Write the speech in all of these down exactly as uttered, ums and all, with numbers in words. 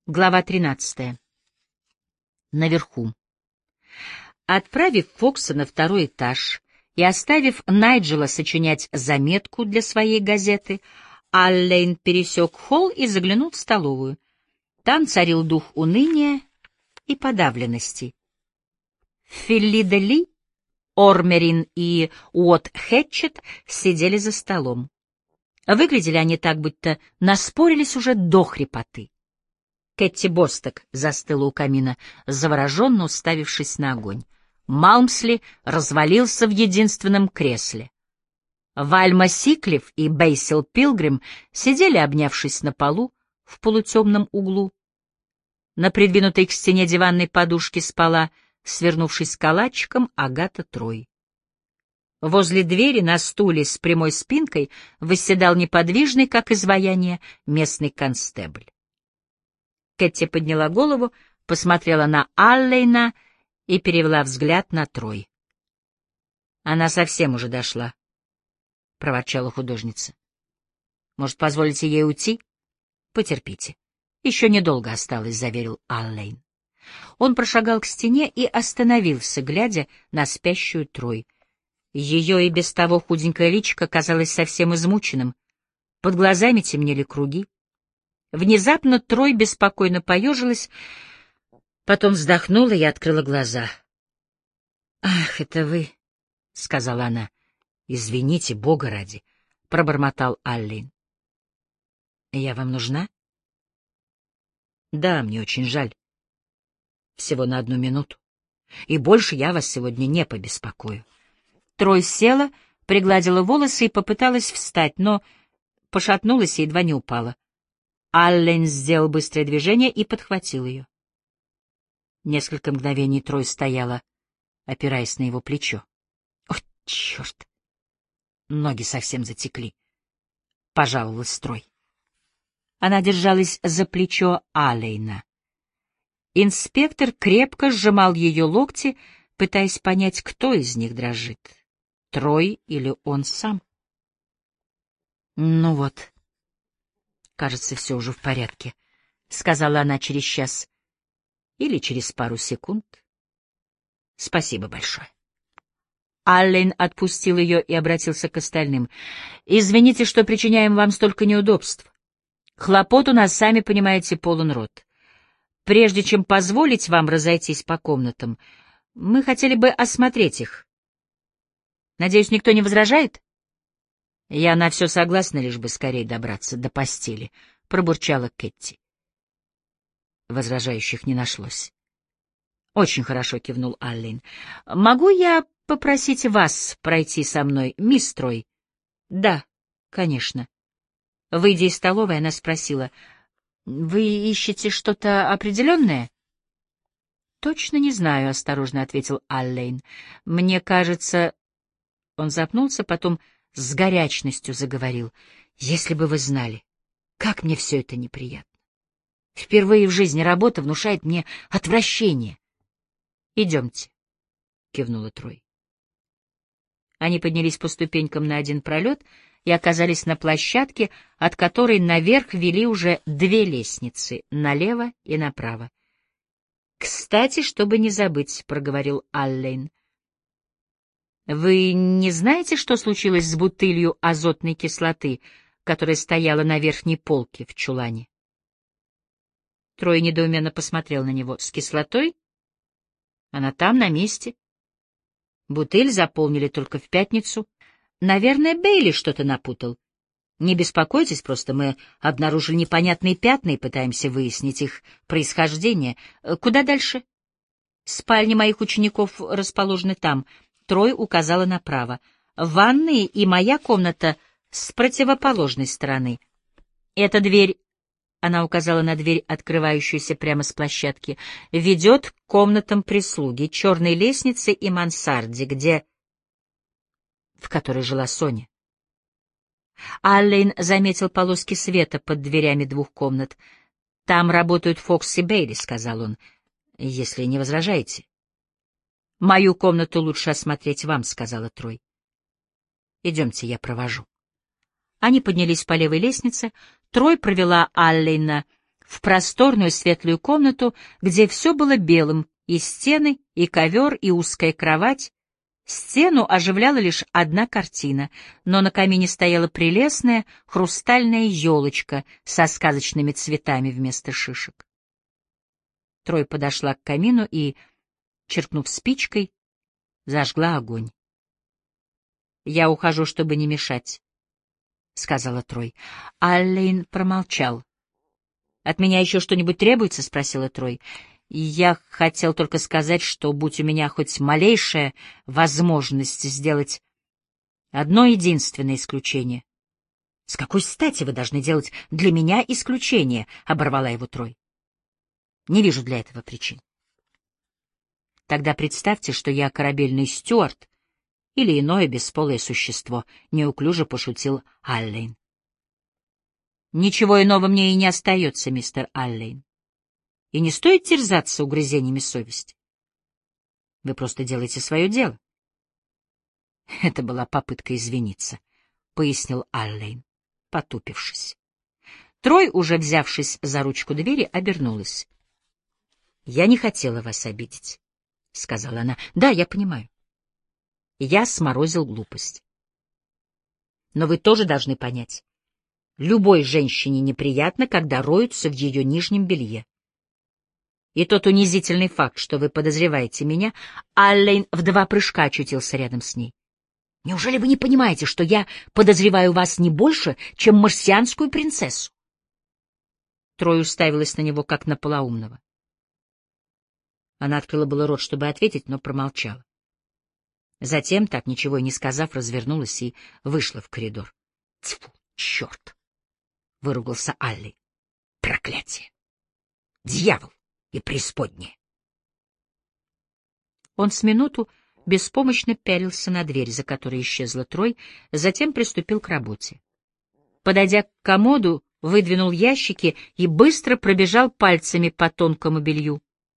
Глава тринадцатая. Наверху. Отправив Фокса на второй этаж и оставив Найджела сочинять заметку для своей газеты, Аллен пересек холл и заглянул в столовую. Там царил дух уныния и подавленности. Филлида Ли, Ормерин и Уотт Хэтчет сидели за столом. Выглядели они так, будто наспорились уже до хрипоты. Кэти Босток застыла у камина, завороженно уставившись на огонь. Малмсли развалился в единственном кресле. Вальма Сиклиф и Бейсил Пилгрим сидели, обнявшись на полу, в полутемном углу. На придвинутой к стене диванной подушке спала, свернувшись калачиком, Агата Трой. Возле двери на стуле с прямой спинкой восседал неподвижный, как изваяние, местный констебль. Кэти подняла голову, посмотрела на Аллейна и перевела взгляд на Трой. «Она совсем уже дошла», — проворчала художница. «Может, позволите ей уйти? Потерпите. Еще недолго осталось», — заверил Аллейн. Он прошагал к стене и остановился, глядя на спящую Трой. Ее и без того худенькое личико казалось совсем измученным. Под глазами темнели круги. Внезапно Трой беспокойно поежилась, потом вздохнула и открыла глаза. «Ах, это вы», — сказала она. «Извините, Бога ради», — пробормотал Аллен. «Я вам нужна?» «Да, мне очень жаль. Всего на одну минуту. И больше я вас сегодня не побеспокою». Трой села, пригладила волосы и попыталась встать, но пошатнулась и едва не упала. Аллен сделал быстрое движение и подхватил ее. Несколько мгновений Трой стояла, опираясь на его плечо. «О, черт! Ноги совсем затекли», — пожаловалась Трой. Она держалась за плечо Аллена. Инспектор крепко сжимал ее локти, пытаясь понять, кто из них дрожит — Трой или он сам. «Ну вот. Кажется, все уже в порядке», — сказала она через час или через пару секунд. «Спасибо большое». Аллен отпустил ее и обратился к остальным. «Извините, что причиняем вам столько неудобств. Хлопот у нас, сами понимаете, полон рот. Прежде чем позволить вам разойтись по комнатам, мы хотели бы осмотреть их. Надеюсь, никто не возражает?» «Я на все согласна, лишь бы скорее добраться до постели», — пробурчала Кэти. Возражающих не нашлось. «Очень хорошо», — кивнул Аллен. «Могу я попросить вас пройти со мной, мисс Трой?» «Да, конечно». Выйдя из столовой, она спросила: «Вы ищете что-то определенное?» «Точно не знаю», — осторожно ответил Аллен. «Мне кажется...» Он запнулся, потом с горячностью заговорил. «Если бы вы знали, как мне все это неприятно. Впервые в жизни работа внушает мне отвращение». «Идемте», — кивнула Трой. Они поднялись по ступенькам на один пролет и оказались на площадке, от которой наверх вели уже две лестницы, налево и направо. «Кстати, чтобы не забыть», — проговорил Аллен. «Вы не знаете, что случилось с бутылью азотной кислоты, которая стояла на верхней полке в чулане?» Трой недоуменно посмотрел на него. «С кислотой? Она там, на месте. Бутыль заполнили только в пятницу. Наверное, Бейли что-то напутал. Не беспокойтесь, просто мы обнаружили непонятные пятна и пытаемся выяснить их происхождение. Куда дальше?» «Спальни моих учеников расположены там». Трой указала направо. «Ванные и моя комната с противоположной стороны. Эта дверь...» — она указала на дверь, открывающуюся прямо с площадки, — ведет к комнатам прислуги, черной лестнице и мансарде, где... в которой жила Соня. Аллен заметил полоски света под дверями двух комнат. «Там работают Фокс и Бейли», — сказал он, — «если не возражаете». «Мою комнату лучше осмотреть вам», — сказала Трой. «Идемте, я провожу». Они поднялись по левой лестнице. Трой провела Аллена в просторную светлую комнату, где все было белым, и стены, и ковер, и узкая кровать. Стену оживляла лишь одна картина, но на камине стояла прелестная хрустальная елочка со сказочными цветами вместо шишек. Трой подошла к камину и, черкнув спичкой, зажгла огонь. — Я ухожу, чтобы не мешать, — сказала Трой. Аллейн промолчал. — От меня еще что-нибудь требуется? — спросила Трой. — Я хотел только сказать, что, будь у меня хоть малейшая возможность сделать одно единственное исключение. — С какой стати вы должны делать для меня исключение? — оборвала его Трой. — Не вижу для этого причин. — Тогда представьте, что я корабельный стюард или иное бесполое существо, — неуклюже пошутил Аллейн. — Ничего иного мне и не остается, мистер Аллейн. И не стоит терзаться угрызениями совести. Вы просто делаете свое дело. Это была попытка извиниться, — пояснил Аллейн, потупившись. Трой, уже взявшись за ручку двери, обернулась. — Я не хотела вас обидеть, — сказала она. — Да, я понимаю. Я сморозил глупость. Но вы тоже должны понять. Любой женщине неприятно, когда роются в ее нижнем белье. И тот унизительный факт, что вы подозреваете меня, Аллейн в два прыжка очутился рядом с ней. Неужели вы не понимаете, что я подозреваю вас не больше, чем марсианскую принцессу? Трой уставилась на него, как на полоумного. Она открыла было рот, чтобы ответить, но промолчала. Затем, так ничего и не сказав, развернулась и вышла в коридор. — Тьфу, черт! — выругался Алли. — Проклятие! Дьявол и преисподнее! Он с минуту беспомощно пялился на дверь, за которой исчезла Трой, затем приступил к работе. Подойдя к комоду, выдвинул ящики и быстро пробежал пальцами по тонкому белью.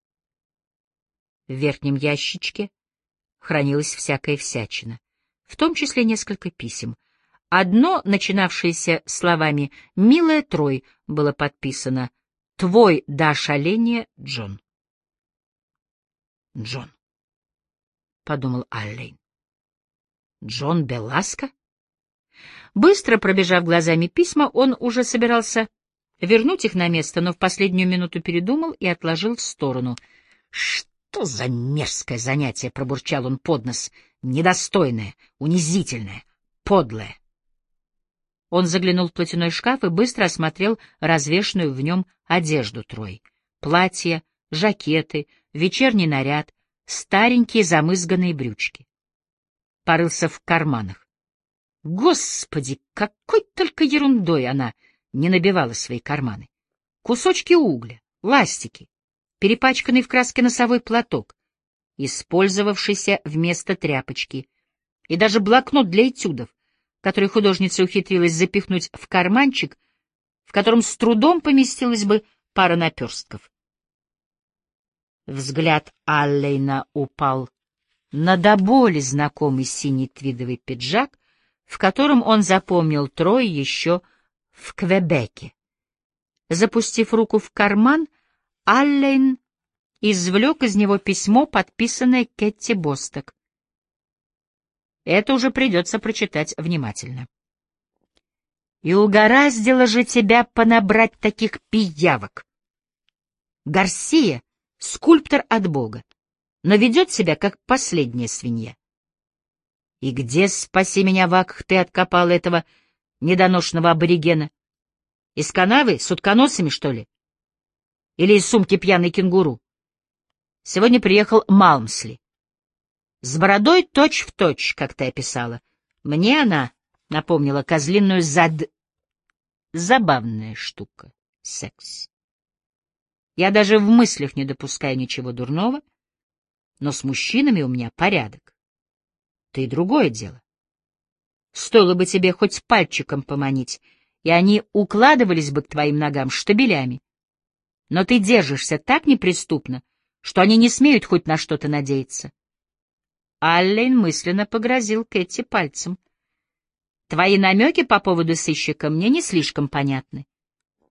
В верхнем ящичке хранилась всякая всячина, в том числе несколько писем. Одно, начинавшееся словами «Милая Трой», было подписано «Твой до ошаления, Джон». «Джон», — подумал Аллейн. «Джон Беласко?» Быстро пробежав глазами письма, он уже собирался вернуть их на место, но в последнюю минуту передумал и отложил в сторону. «Что за мерзкое занятие!» — пробурчал он под нос. «Недостойное, унизительное, подлое!» Он заглянул в платяной шкаф и быстро осмотрел развешанную в нем одежду Трой. Платья, жакеты, вечерний наряд, старенькие замызганные брючки. Порылся в карманах. Господи, какой только ерундой она не набивала свои карманы. Кусочки угля, ластики, перепачканный в краске носовой платок, использовавшийся вместо тряпочки, и даже блокнот для этюдов, который художница ухитрилась запихнуть в карманчик, в котором с трудом поместилась бы пара наперстков. Взгляд Аллейна упал на до боли знакомый синий твидовый пиджак, в котором он запомнил Трой еще в Квебеке. Запустив руку в карман, Аллейн извлек из него письмо, подписанное Кетти Босток. Это уже придется прочитать внимательно. «И угораздило же тебя понабрать таких пиявок! Гарсия — скульптор от Бога, но ведет себя как последняя свинья. И где, спаси меня, Вакх, ты откопал этого недоношенного аборигена? Из канавы с утконосами, что ли? Или из сумки пьяный кенгуру? Сегодня приехал Малмсли. С бородой точь-в-точь, как ты описала. Мне она напомнила козлиную зад... Забавная штука — секс. Я даже в мыслях не допускаю ничего дурного, но с мужчинами у меня порядок. Ты другое дело. Стоило бы тебе хоть пальчиком поманить, и они укладывались бы к твоим ногам штабелями. Но ты держишься так неприступно, что они не смеют хоть на что-то надеяться. Аллейн мысленно погрозил Кэти пальцем. Твои намеки по поводу сыщика мне не слишком понятны.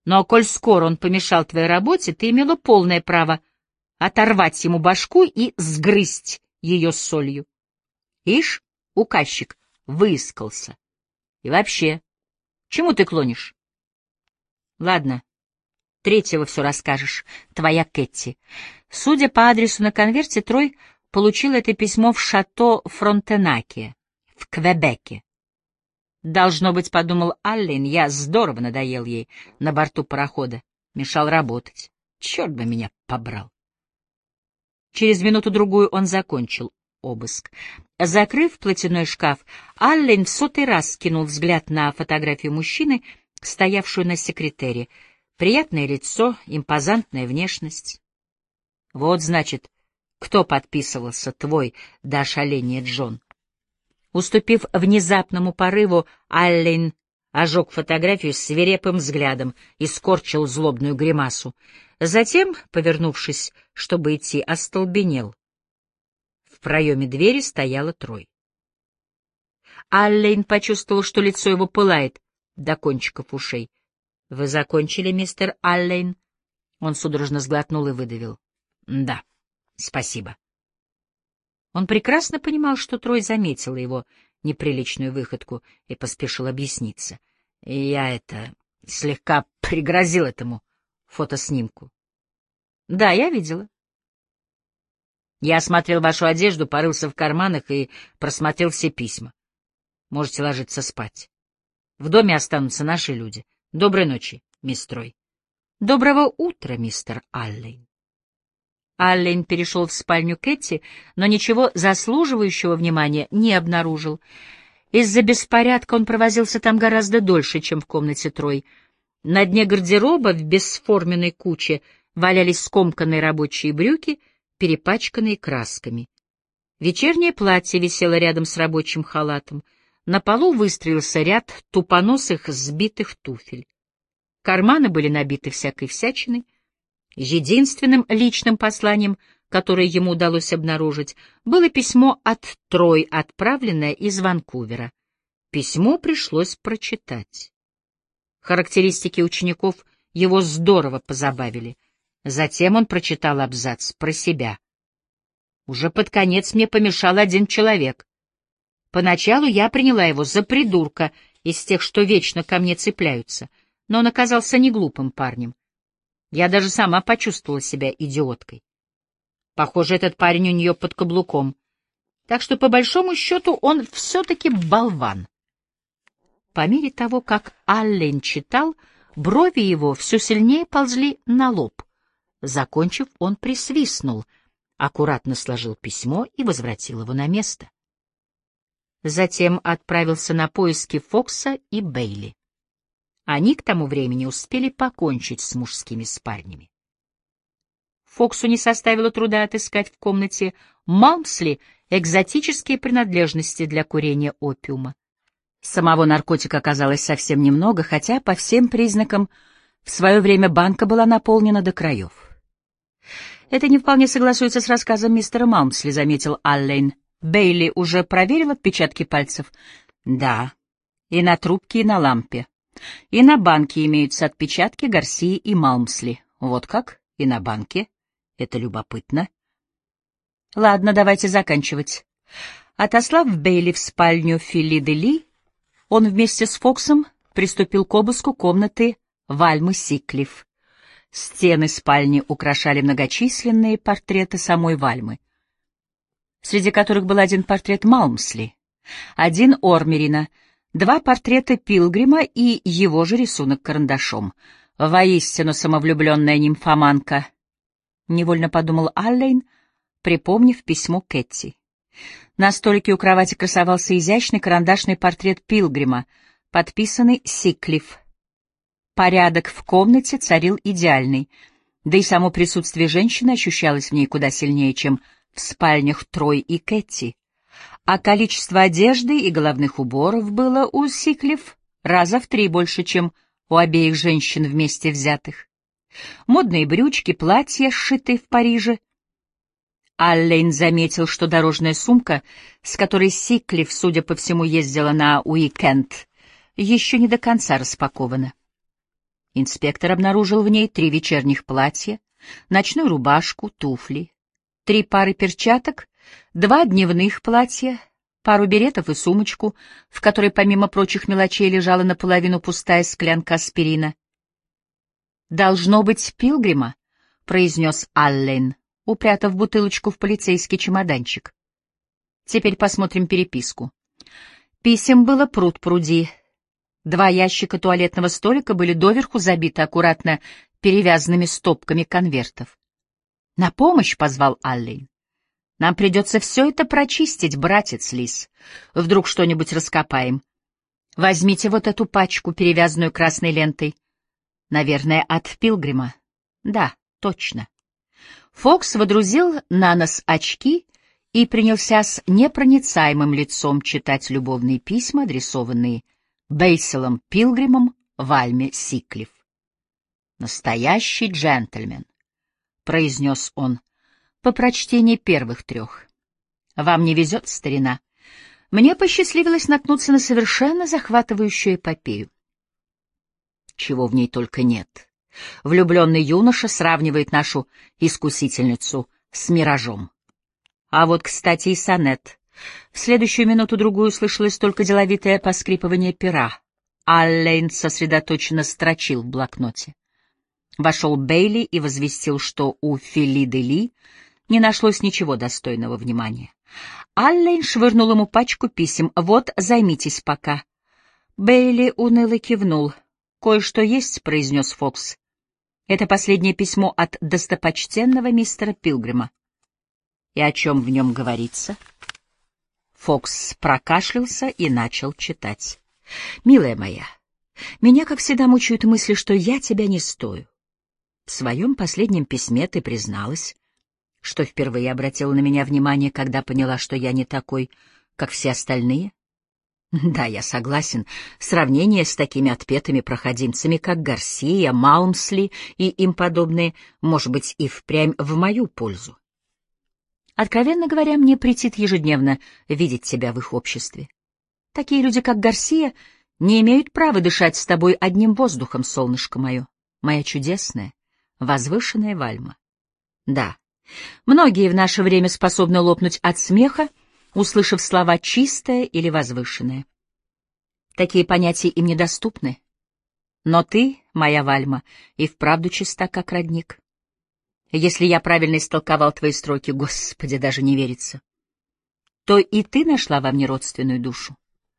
Но коль скоро он помешал твоей работе, ты имела полное право оторвать ему башку и сгрызть ее с солью. Ишь, указчик выискался. И вообще, чему ты клонишь? Ладно, третьего все расскажешь, твоя Кэти. Судя по адресу на конверте, Трой получил это письмо в шато Фронтенаке, в Квебеке. Должно быть, подумал Аллен, я здорово надоел ей на борту парохода, мешал работать. Черт бы меня побрал. Через минуту-другую он закончил обыск. Закрыв платяной шкаф, Аллен в сотый раз кинул взгляд на фотографию мужчины, стоявшую на секретере. Приятное лицо, импозантная внешность. Вот, значит, кто подписывался, твой до ошаления Джон. Уступив внезапному порыву, Аллен ожег фотографию свирепым взглядом и скорчил злобную гримасу. Затем, повернувшись, чтобы идти, остолбенел. В проеме двери стояла Трой. Аллен почувствовал, что лицо его пылает до кончиков ушей. — Вы закончили, мистер Аллен? Он судорожно сглотнул и выдавил. — Да, спасибо. Он прекрасно понимал, что Трой заметила его неприличную выходку и поспешил объясниться. — Я это... слегка пригрозил этому фотоснимку. — Да, я видела. Я осмотрел вашу одежду, порылся в карманах и просмотрел все письма. Можете ложиться спать. В доме останутся наши люди. Доброй ночи, мисс Трой. Доброго утра, мистер Аллен. Аллен перешел в спальню Кэти, но ничего заслуживающего внимания не обнаружил. Из-за беспорядка он провозился там гораздо дольше, чем в комнате Трой. На дне гардероба в бесформенной куче валялись скомканные рабочие брюки, перепачканные красками. Вечернее платье висело рядом с рабочим халатом. На полу выстроился ряд тупоносых сбитых туфель. Карманы были набиты всякой всячиной. Единственным личным посланием, которое ему удалось обнаружить, было письмо от Трой, отправленное из Ванкувера. Письмо пришлось прочитать. Характеристики учеников его здорово позабавили. Затем он прочитал абзац про себя. Уже под конец мне помешал один человек. Поначалу я приняла его за придурка из тех, что вечно ко мне цепляются, но он оказался не глупым парнем. Я даже сама почувствовала себя идиоткой. Похоже, этот парень у нее под каблуком. Так что, по большому счету, он все-таки болван. По мере того, как Аллен читал, брови его все сильнее ползли на лоб. Закончив, он присвистнул, аккуратно сложил письмо и возвратил его на место. Затем отправился на поиски Фокса и Бейли. Они к тому времени успели покончить с мужскими спальнями. Фоксу не составило труда отыскать в комнате Малмсли экзотические принадлежности для курения опиума. Самого наркотика оказалось совсем немного, хотя, по всем признакам, в свое время банка была наполнена до краев. «Это не вполне согласуется с рассказом мистера Малмсли», — заметил Аллен. «Бейли уже проверил отпечатки пальцев?» «Да, и на трубке, и на лампе. И на банке имеются отпечатки Гарсии и Малмсли. Вот как? И на банке? Это любопытно. Ладно, давайте заканчивать». Отослав Бейли в спальню Филиды Ли, он вместе с Фоксом приступил к обыску комнаты Вальмы Сиклиф. Стены спальни украшали многочисленные портреты самой Вальмы, среди которых был один портрет Малмсли, один Ормерина, два портрета Пилгрима и его же рисунок карандашом. Воистину самовлюбленная нимфоманка, — невольно подумал Аллен, припомнив письмо Кэти. На столике у кровати красовался изящный карандашный портрет Пилгрима, подписанный Сиклиф. Порядок в комнате царил идеальный, да и само присутствие женщины ощущалось в ней куда сильнее, чем в спальнях Трой и Кэти. А количество одежды и головных уборов было у Сиклиф раза в три больше, чем у обеих женщин вместе взятых. Модные брючки, платья, сшитые в Париже. Аллен заметил, что дорожная сумка, с которой Сиклиф, судя по всему, ездила на уикенд, еще не до конца распакована. Инспектор обнаружил в ней три вечерних платья, ночную рубашку, туфли, три пары перчаток, два дневных платья, пару беретов и сумочку, в которой помимо прочих мелочей лежала наполовину пустая склянка аспирина. «Должно быть Пилгрима», — произнес Аллен, упрятав бутылочку в полицейский чемоданчик. «Теперь посмотрим переписку». Писем было пруд-пруди. Два ящика туалетного столика были доверху забиты аккуратно перевязанными стопками конвертов. «На помощь!» — позвал Аллен. «Нам придется все это прочистить, братец Лис. Вдруг что-нибудь раскопаем. Возьмите вот эту пачку, перевязанную красной лентой. Наверное, от Пилгрима. Да, точно». Фокс водрузил на нос очки и принялся с непроницаемым лицом читать любовные письма, адресованные Бейселом Пилгримом в Альме Сиклиф. «Настоящий джентльмен», — произнес он по прочтении первых трех. «Вам не везет, старина. Мне посчастливилось наткнуться на совершенно захватывающую эпопею. Чего в ней только нет. Влюбленный юноша сравнивает нашу искусительницу с миражом. А вот, кстати, и сонет. В следующую минуту-другую слышалось только деловитое поскрипывание пера. Аллен сосредоточенно строчил в блокноте. Вошел Бейли и возвестил, что у Филиды Ли не нашлось ничего достойного внимания. Аллен швырнул ему пачку писем. «Вот, займитесь пока». Бейли уныло кивнул. «Кое-что есть», — произнес Фокс. «Это последнее письмо от достопочтенного мистера Пилгрима». «И о чем в нем говорится?» Фокс прокашлялся и начал читать. «Милая моя, меня, как всегда, мучают мысли, что я тебя не стою. В своем последнем письме ты призналась, что впервые обратила на меня внимание, когда поняла, что я не такой, как все остальные. Да, я согласен, сравнение с такими отпетыми проходимцами, как Гарсия, Малмсли и им подобные, может быть, и впрямь в мою пользу. Откровенно говоря, мне претит ежедневно видеть тебя в их обществе. Такие люди, как Гарсия, не имеют права дышать с тобой одним воздухом, солнышко мое, моя чудесная, возвышенная Вальма. Да, многие в наше время способны лопнуть от смеха, услышав слова «чистое» или «возвышенное». Такие понятия им недоступны. Но ты, моя Вальма, и вправду чиста, как родник. Если я правильно истолковал твои строки, Господи, даже не верится, то и ты нашла во мне родственную душу.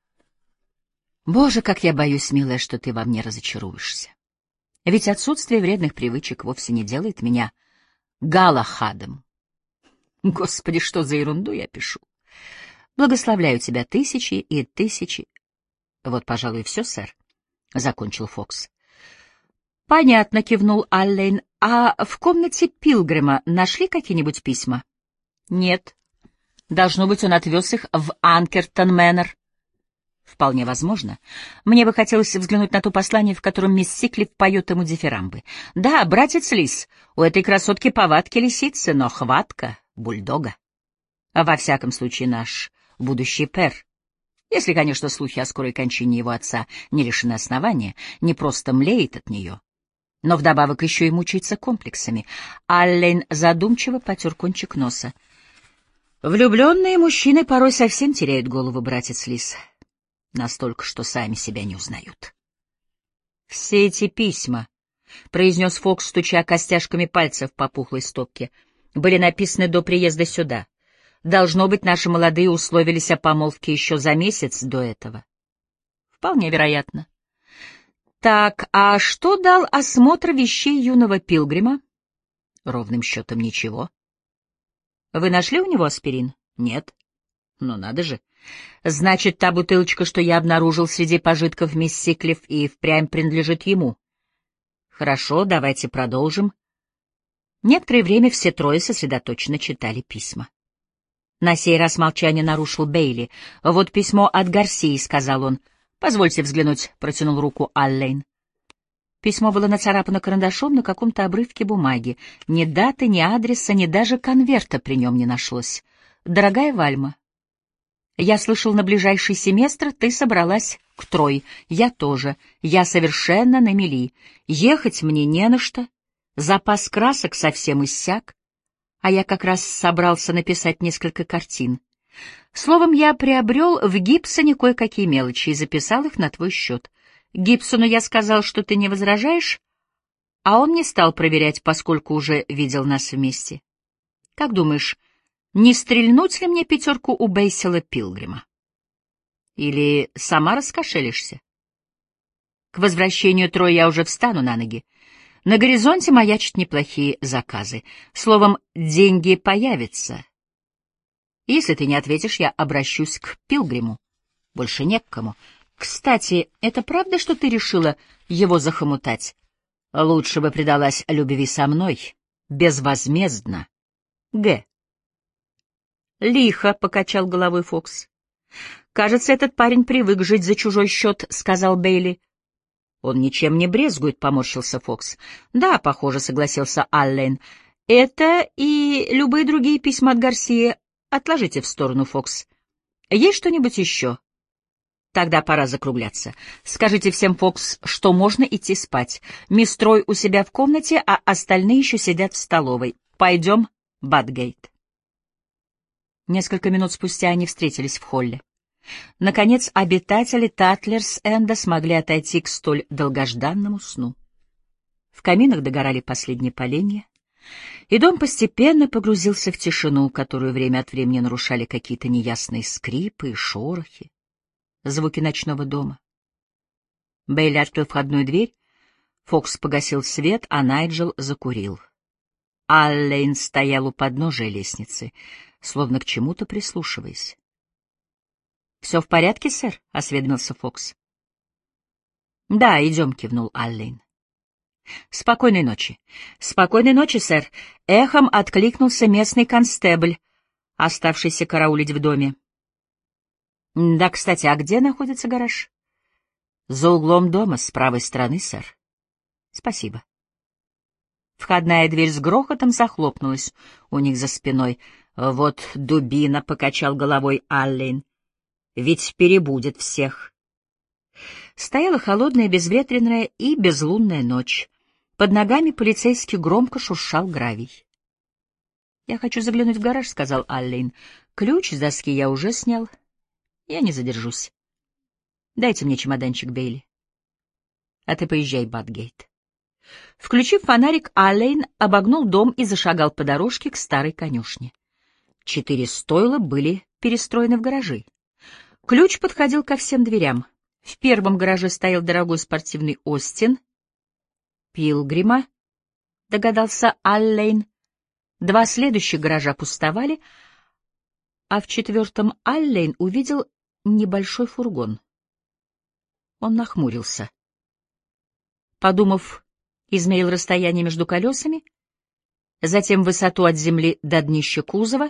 Боже, как я боюсь, милая, что ты во мне разочаруешься. Ведь отсутствие вредных привычек вовсе не делает меня Галахадом. Господи, что за ерунду я пишу. Благословляю тебя тысячи и тысячи. Вот, пожалуй, и все, сэр, — закончил Фокс. — Понятно, — кивнул Аллен. — А в комнате Пилгрима нашли какие-нибудь письма? — Нет. Должно быть, он отвез их в Анкертон-Мэннер. — Вполне возможно. Мне бы хотелось взглянуть на то послание, в котором мисс Сиклиф поет ему дифирамбы. Да, братец Лис, у этой красотки повадки лисицы, но хватка бульдога. Во всяком случае, наш будущий пэр. Если, конечно, слухи о скорой кончине его отца не лишены основания, не просто млеет от нее, но вдобавок еще и мучается комплексами. Аллен задумчиво потер кончик носа. Влюбленные мужчины порой совсем теряют голову, братец Лис. Настолько, что сами себя не узнают. «Все эти письма», — произнес Фокс, стуча костяшками пальцев по пухлой стопке, — «были написаны до приезда сюда. Должно быть, наши молодые условились о помолвке еще за месяц до этого». «Вполне вероятно». «Так, а что дал осмотр вещей юного Пилгрима?» «Ровным счетом ничего». «Вы нашли у него аспирин?» «Нет». «Ну надо же. Значит, та бутылочка, что я обнаружил среди пожитков мисс Сиклиф, и впрямь принадлежит ему». «Хорошо, давайте продолжим». Некоторое время все трое сосредоточенно читали письма. На сей раз молчание нарушил Бейли. «Вот письмо от Гарсии», — сказал он. «Позвольте взглянуть», — протянул руку Аллен. Письмо было нацарапано карандашом на каком-то обрывке бумаги. Ни даты, ни адреса, ни даже конверта при нем не нашлось. «Дорогая Вальма, Я слышал, на ближайший семестр ты собралась к Трой. Я тоже. Я совершенно на мели. Ехать мне не на что. Запас красок совсем иссяк. А я как раз собрался написать несколько картин. Словом, я приобрел в Гибсоне кое-какие мелочи и записал их на твой счет. Гибсону я сказал, что ты не возражаешь, а он не стал проверять, поскольку уже видел нас вместе. Как думаешь, не стрельнуть ли мне пятерку у Бейсила Пилгрима? Или сама раскошелишься? К возвращению Троя я уже встану на ноги. На горизонте маячат неплохие заказы. Словом, деньги появятся. Если ты не ответишь, я обращусь к Пилгриму. Больше не к кому. Кстати, это правда, что ты решила его захомутать? Лучше бы предалась любви со мной. Безвозмездно. Г. Лихо, — покачал головой Фокс. Кажется, этот парень привык жить за чужой счет, — сказал Бейли. Он ничем не брезгует, — поморщился Фокс. Да, похоже, — согласился Аллен. Это и любые другие письма от Гарсии отложите в сторону, Фокс. Есть что-нибудь еще? Тогда пора закругляться. Скажите всем, Фокс, что можно идти спать. Мисс Трой у себя в комнате, а остальные еще сидят в столовой. Пойдем, Батгейт. Несколько минут спустя они встретились в холле. Наконец, обитатели Татлерс-Энда смогли отойти к столь долгожданному сну. В каминах догорали последние поленья, и дом постепенно погрузился в тишину, которую время от времени нарушали какие-то неясные скрипы и шорохи, звуки ночного дома. Бейли открыл входную дверь, Фокс погасил свет, а Найджел закурил. Аллен стоял у подножия лестницы, словно к чему-то прислушиваясь. — Все в порядке, сэр? — осведомился Фокс. — Да, идем, — кивнул Аллен. — Спокойной ночи. — Спокойной ночи, сэр. Эхом откликнулся местный констебль, оставшийся караулить в доме. — Да, кстати, а где находится гараж? — За углом дома, с правой стороны, сэр. — Спасибо. Входная дверь с грохотом захлопнулась у них за спиной. — Вот дубина, — покачал головой Аллен. — Ведь перебудет всех. Стояла холодная, безветренная и безлунная ночь. Под ногами полицейский громко шуршал гравий. — Я хочу заглянуть в гараж, — сказал Аллен. — Ключ с доски я уже снял. Я не задержусь. Дайте мне чемоданчик, Бейли. А ты поезжай, Батгейт. Включив фонарик, Аллен обогнул дом и зашагал по дорожке к старой конюшне. Четыре стойла были перестроены в гаражи. Ключ подходил ко всем дверям. В первом гараже стоял дорогой спортивный Остин Пилгрима, догадался Аллен. Два следующих гаража пустовали, а в четвертом Аллен увидел небольшой фургон. Он нахмурился. Подумав, измерил расстояние между колесами, затем высоту от земли до днища кузова,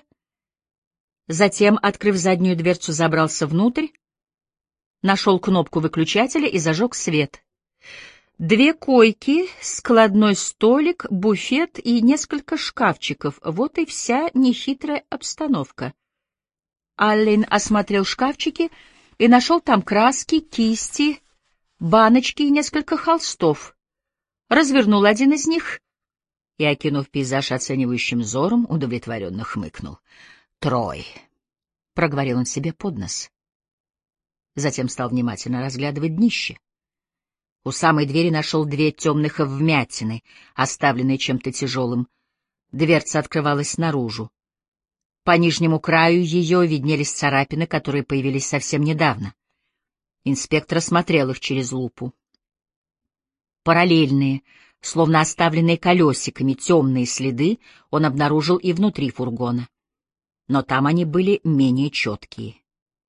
затем, открыв заднюю дверцу, забрался внутрь, нашел кнопку выключателя и зажег свет. Две койки, складной столик, буфет и несколько шкафчиков — вот и вся нехитрая обстановка. Аллен осмотрел шкафчики и нашел там краски, кисти, баночки и несколько холстов. Развернул один из них и, окинув пейзаж оценивающим взором, удовлетворенно хмыкнул. «Трой», — проговорил он себе под нос. Затем стал внимательно разглядывать днище. У самой двери нашел две темных вмятины, оставленные чем-то тяжелым. Дверца открывалась наружу. По нижнему краю ее виднелись царапины, которые появились совсем недавно. Инспектор осмотрел их через лупу. Параллельные, словно оставленные колесиками, темные следы он обнаружил и внутри фургона. Но там они были менее четкие.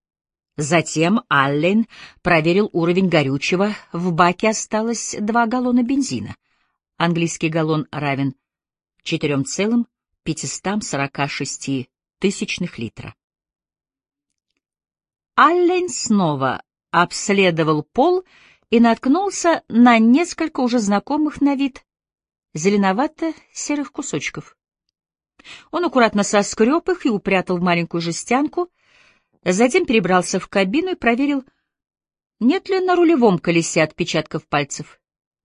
Затем Аллен проверил уровень горючего. В баке осталось два галлона бензина. Английский галлон равен четырем целым пятистам сорока шести тысячных литра. Аллен снова обследовал пол и наткнулся на несколько уже знакомых на вид зеленовато-серых кусочков. Он аккуратно соскреб их и упрятал в маленькую жестянку. Затем перебрался в кабину и проверил, нет ли на рулевом колесе отпечатков пальцев.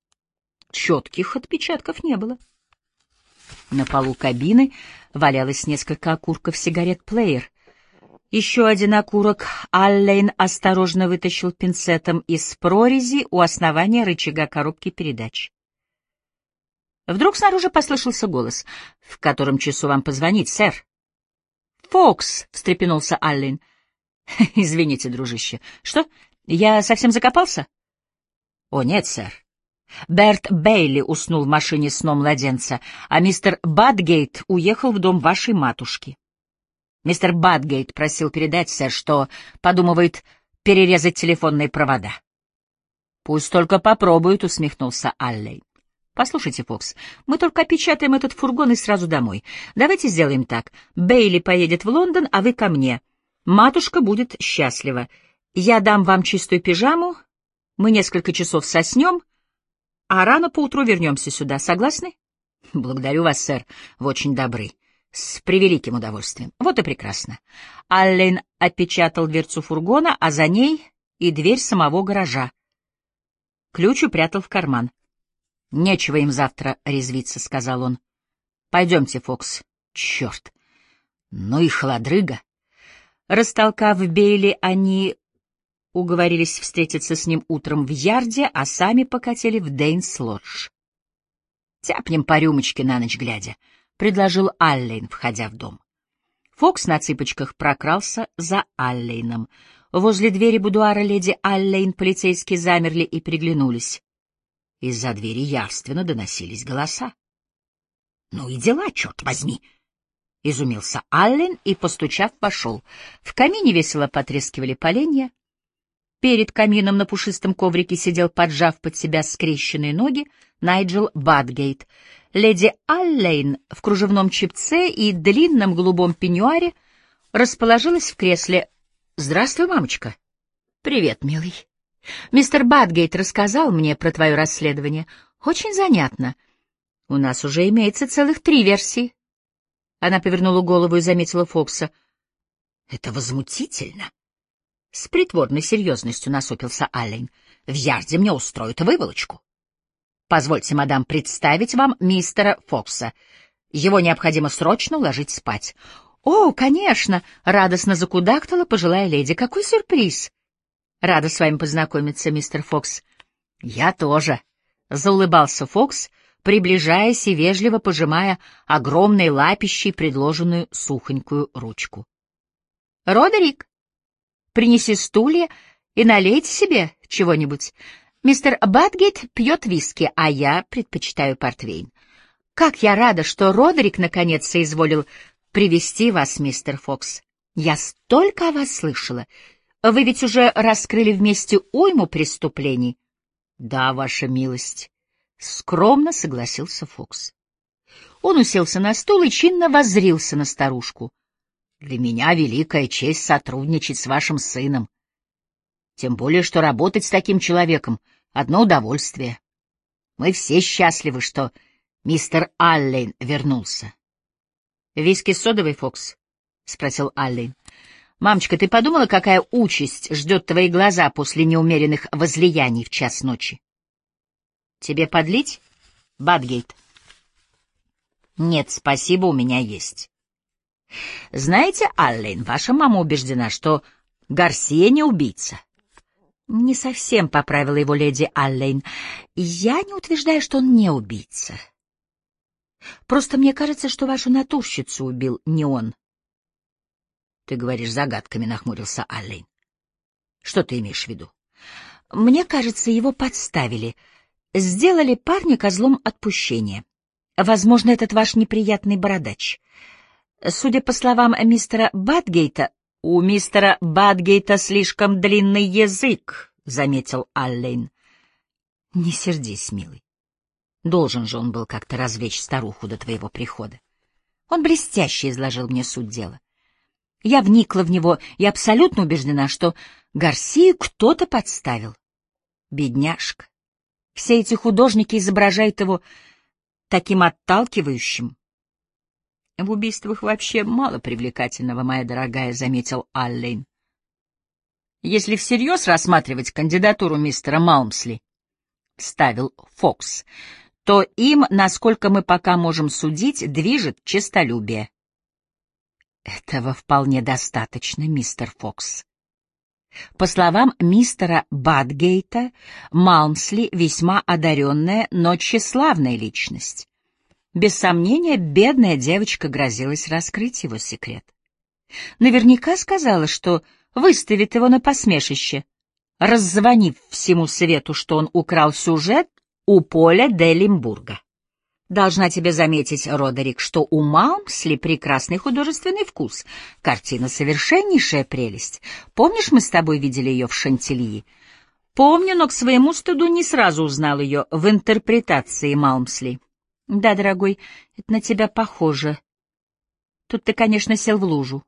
Четких отпечатков не было. На полу кабины валялось несколько окурков сигарет-плеер. Еще один окурок Аллен осторожно вытащил пинцетом из прорези у основания рычага коробки передач. Вдруг снаружи послышался голос. «В котором часу вам позвонить, сэр?» «Фокс!» — встрепенулся Аллен. «Извините, дружище. Что, я совсем закопался?» «О, нет, сэр. Берт Бейли уснул в машине сном младенца, а мистер Бадгейт уехал в дом вашей матушки. Мистер Бадгейт просил передать, сэр, что подумывает перерезать телефонные провода». «Пусть только попробует», — усмехнулся Аллен. «Послушайте, Фокс, мы только опечатаем этот фургон и сразу домой. Давайте сделаем так. Бейли поедет в Лондон, а вы ко мне. Матушка будет счастлива. Я дам вам чистую пижаму, мы несколько часов соснем, а рано поутру вернемся сюда. Согласны?» «Благодарю вас, сэр. Вы очень добры. С превеликим удовольствием. Вот и прекрасно». Аллен опечатал дверцу фургона, а за ней и дверь самого гаража. Ключ упрятал в карман. «Нечего им завтра резвиться», — сказал он. «Пойдемте, Фокс». «Черт! Ну и холодрыга!» Растолкав Бейли, они уговорились встретиться с ним утром в ярде, а сами покатили в Дейнс-Лодж. «Тяпнем по рюмочке на ночь глядя», — предложил Аллен, входя в дом. Фокс на цыпочках прокрался за Алленом. Возле двери будуара леди Аллен полицейские замерли и приглянулись. Из-за двери явственно доносились голоса. «Ну и дела, черт возьми!» — изумился Аллен и, постучав, пошел. В камине весело потрескивали поленья. Перед камином на пушистом коврике сидел, поджав под себя скрещенные ноги, Найджел Бадгейт. Леди Аллен в кружевном чепце и длинном голубом пеньюаре расположилась в кресле. «Здравствуй, мамочка». «Привет, милый. Мистер Бадгейт рассказал мне про твое расследование. Очень занятно. У нас уже имеется целых три версии». Она повернула голову и заметила Фокса. «Это возмутительно». С притворной серьезностью насупился Аллен. «В ярде мне устроят выволочку. Позвольте, мадам, представить вам мистера Фокса. Его необходимо срочно уложить спать». «О, конечно!» — радостно закудахтала пожилая леди. «Какой сюрприз!» «Рада с вами познакомиться, мистер Фокс». «Я тоже», — заулыбался Фокс, приближаясь и вежливо пожимая огромной лапищей предложенную сухонькую ручку. «Родерик, принеси стулья и налейте себе чего-нибудь. Мистер Бадгейт пьет виски, а я предпочитаю портвейн. Как я рада, что Родерик наконец соизволил привести вас, мистер Фокс. Я столько о вас слышала. Вы ведь уже раскрыли вместе уйму преступлений». «Да, ваша милость», — скромно согласился Фокс. Он уселся на стул и чинно воззрился на старушку. «Для меня великая честь сотрудничать с вашим сыном. Тем более, что работать с таким человеком — одно удовольствие. Мы все счастливы, что мистер Аллен вернулся». «Виски содовый, Фокс?» — спросил Аллен. «Мамочка, ты подумала, какая участь ждет твои глаза после неумеренных возлияний в час ночи?» «Тебе подлить, Бадгейт?» «Нет, спасибо, у меня есть». «Знаете, Аллен, ваша мама убеждена, что Гарсия не убийца». «Не совсем», — поправила его леди Аллен. «Я не утверждаю, что он не убийца. Просто мне кажется, что вашу натурщицу убил не он». «Ты говоришь загадками», — нахмурился Аллен. «Что ты имеешь в виду?» «Мне кажется, его подставили. Сделали парня козлом отпущения. Возможно, этот ваш неприятный бородач. Судя по словам мистера Бадгейта, у мистера Бадгейта слишком длинный язык», — заметил Аллен. «Не сердись, милый. Должен же он был как-то развлечь старуху до твоего прихода. Он блестяще изложил мне суть дела. Я вникла в него и абсолютно убеждена, что Гарсию кто-то подставил. Бедняжка. Все эти художники изображают его таким отталкивающим». «В убийствах вообще мало привлекательного, моя дорогая», — заметил Аллен. Если всерьез рассматривать кандидатуру мистера Малмсли, — вставил Фокс, — то им, насколько мы пока можем судить, движет честолюбие. Этого вполне достаточно, мистер Фокс. По словам мистера Бадгейта, Малмсли весьма одаренная, но тщеславная личность. Без сомнения, бедная девочка грозилась раскрыть его секрет. Наверняка сказала, что выставит его на посмешище, раззвонив всему свету, что он украл сюжет у Поля де Лимбурга. Должна тебе заметить, Родерик, что у Малмсли прекрасный художественный вкус. Картина — совершеннейшая прелесть. Помнишь, мы с тобой видели ее в Шантильи? Помню, но к своему стыду не сразу узнал ее в интерпретации Малмсли. Да, дорогой, это на тебя похоже. Тут ты, конечно, сел в лужу.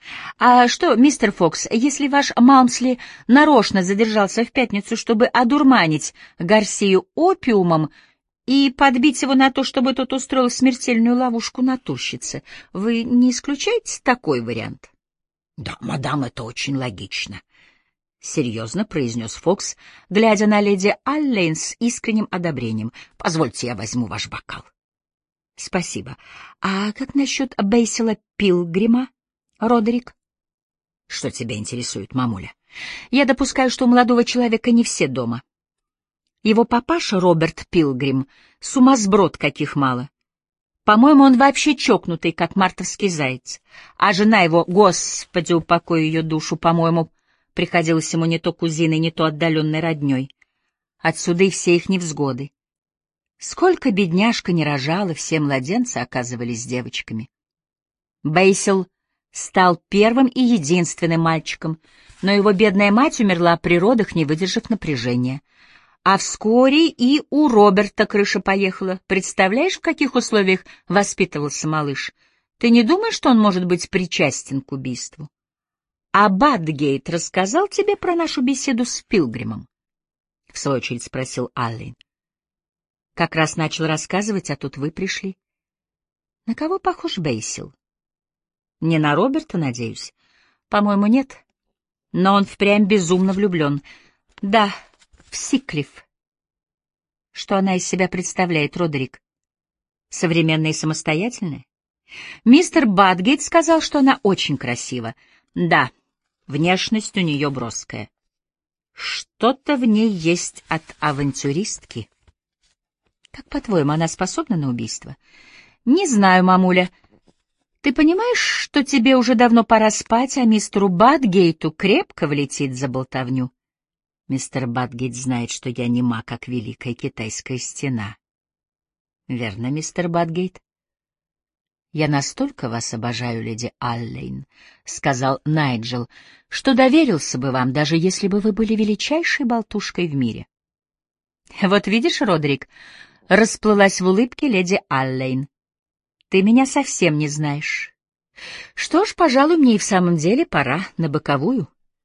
А что, мистер Фокс, если ваш Малмсли нарочно задержался в пятницу, чтобы одурманить Гарсию опиумом и подбить его на то, чтобы тот устроил смертельную ловушку натурщице, вы не исключаете такой вариант? — Да, мадам, это очень логично, — серьезно произнес Фокс, глядя на леди Аллейн с искренним одобрением. — Позвольте, я возьму ваш бокал. — Спасибо. А как насчет Бейсила Пилгрима, Родерик? — Что тебя интересует, мамуля? — Я допускаю, что у молодого человека не все дома. Его папаша, Роберт Пилгрим, сумасброд каких мало. По-моему, он вообще чокнутый, как мартовский заяц. А жена его, Господи, упокой ее душу, по-моему, приходилась ему не то кузиной, не то отдаленной родней. Отсюда и все их невзгоды. Сколько бедняжка не рожала, все младенцы оказывались девочками. Бейсил стал первым и единственным мальчиком, но его бедная мать умерла при родах, не выдержав напряжения. А вскоре и у Роберта крыша поехала. Представляешь, в каких условиях воспитывался малыш? Ты не думаешь, что он может быть причастен к убийству? А Бадгейт рассказал тебе про нашу беседу с Пилгримом? В свою очередь спросил Аллен. Как раз начал рассказывать, а тут вы пришли. На кого похож Бейсил? Не на Роберта, надеюсь? По-моему, нет. Но он впрямь безумно влюблен. Да, в Сиклиф. Что она из себя представляет, Родерик? Современная и самостоятельная? Мистер Бадгейт сказал, что она очень красива. Да, внешность у нее броская. Что-то в ней есть от авантюристки. Как, по-твоему, она способна на убийство? Не знаю, мамуля. Ты понимаешь, что тебе уже давно пора спать, а мистеру Бадгейту крепко влетит за болтовню? Мистер Бадгейт знает, что я нема, как Великая Китайская стена. Верно, мистер Бадгейт? Я настолько вас обожаю, леди Аллейн, — сказал Найджел, — что доверился бы вам, даже если бы вы были величайшей болтушкой в мире. Вот видишь, Родерик, расплылась в улыбке леди Аллейн. Ты меня совсем не знаешь. Что ж, пожалуй, мне и в самом деле пора на боковую.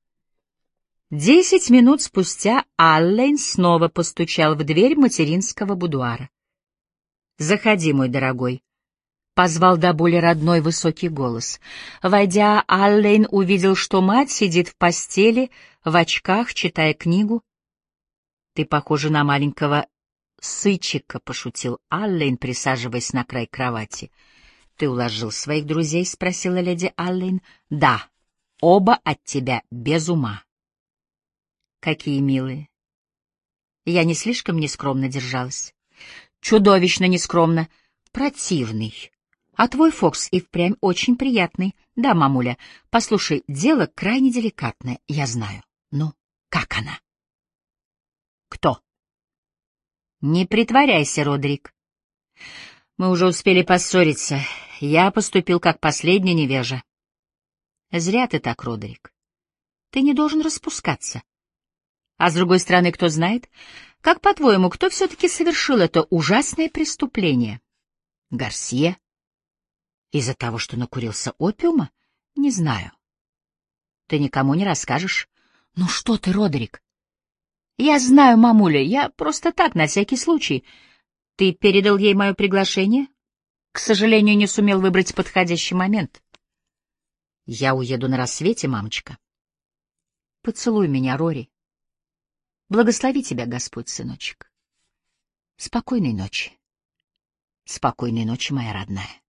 Десять минут спустя Аллен снова постучал в дверь материнского будуара. «Заходи, мой дорогой», — позвал до боли родной высокий голос. Войдя, Аллен увидел, что мать сидит в постели, в очках, читая книгу. «Ты похожа на маленького сычика», — пошутил Аллен, присаживаясь на край кровати. «Ты уложил своих друзей?» — спросила леди Аллен. «Да, оба от тебя без ума». Какие милые. Я не слишком нескромно держалась. Чудовищно нескромно. Противный. А твой Фокс и впрямь очень приятный. Да, мамуля, послушай, дело крайне деликатное, я знаю. Ну, как она? Кто? Не притворяйся, Родерик. Мы уже успели поссориться. Я поступил как последний невежа. Зря ты так, Родерик. Ты не должен распускаться. А с другой стороны, кто знает, как, по-твоему, кто все-таки совершил это ужасное преступление? Гарсия? Из-за того, что накурился опиума? Не знаю. Ты никому не расскажешь? Ну что ты, Родерик? Я знаю, мамуля, я просто так, на всякий случай. Ты передал ей мое приглашение? К сожалению, не сумел выбрать подходящий момент. Я уеду на рассвете, мамочка. Поцелуй меня, Рори. Благослови тебя, Господь, сыночек. Спокойной ночи. Спокойной ночи, моя родная.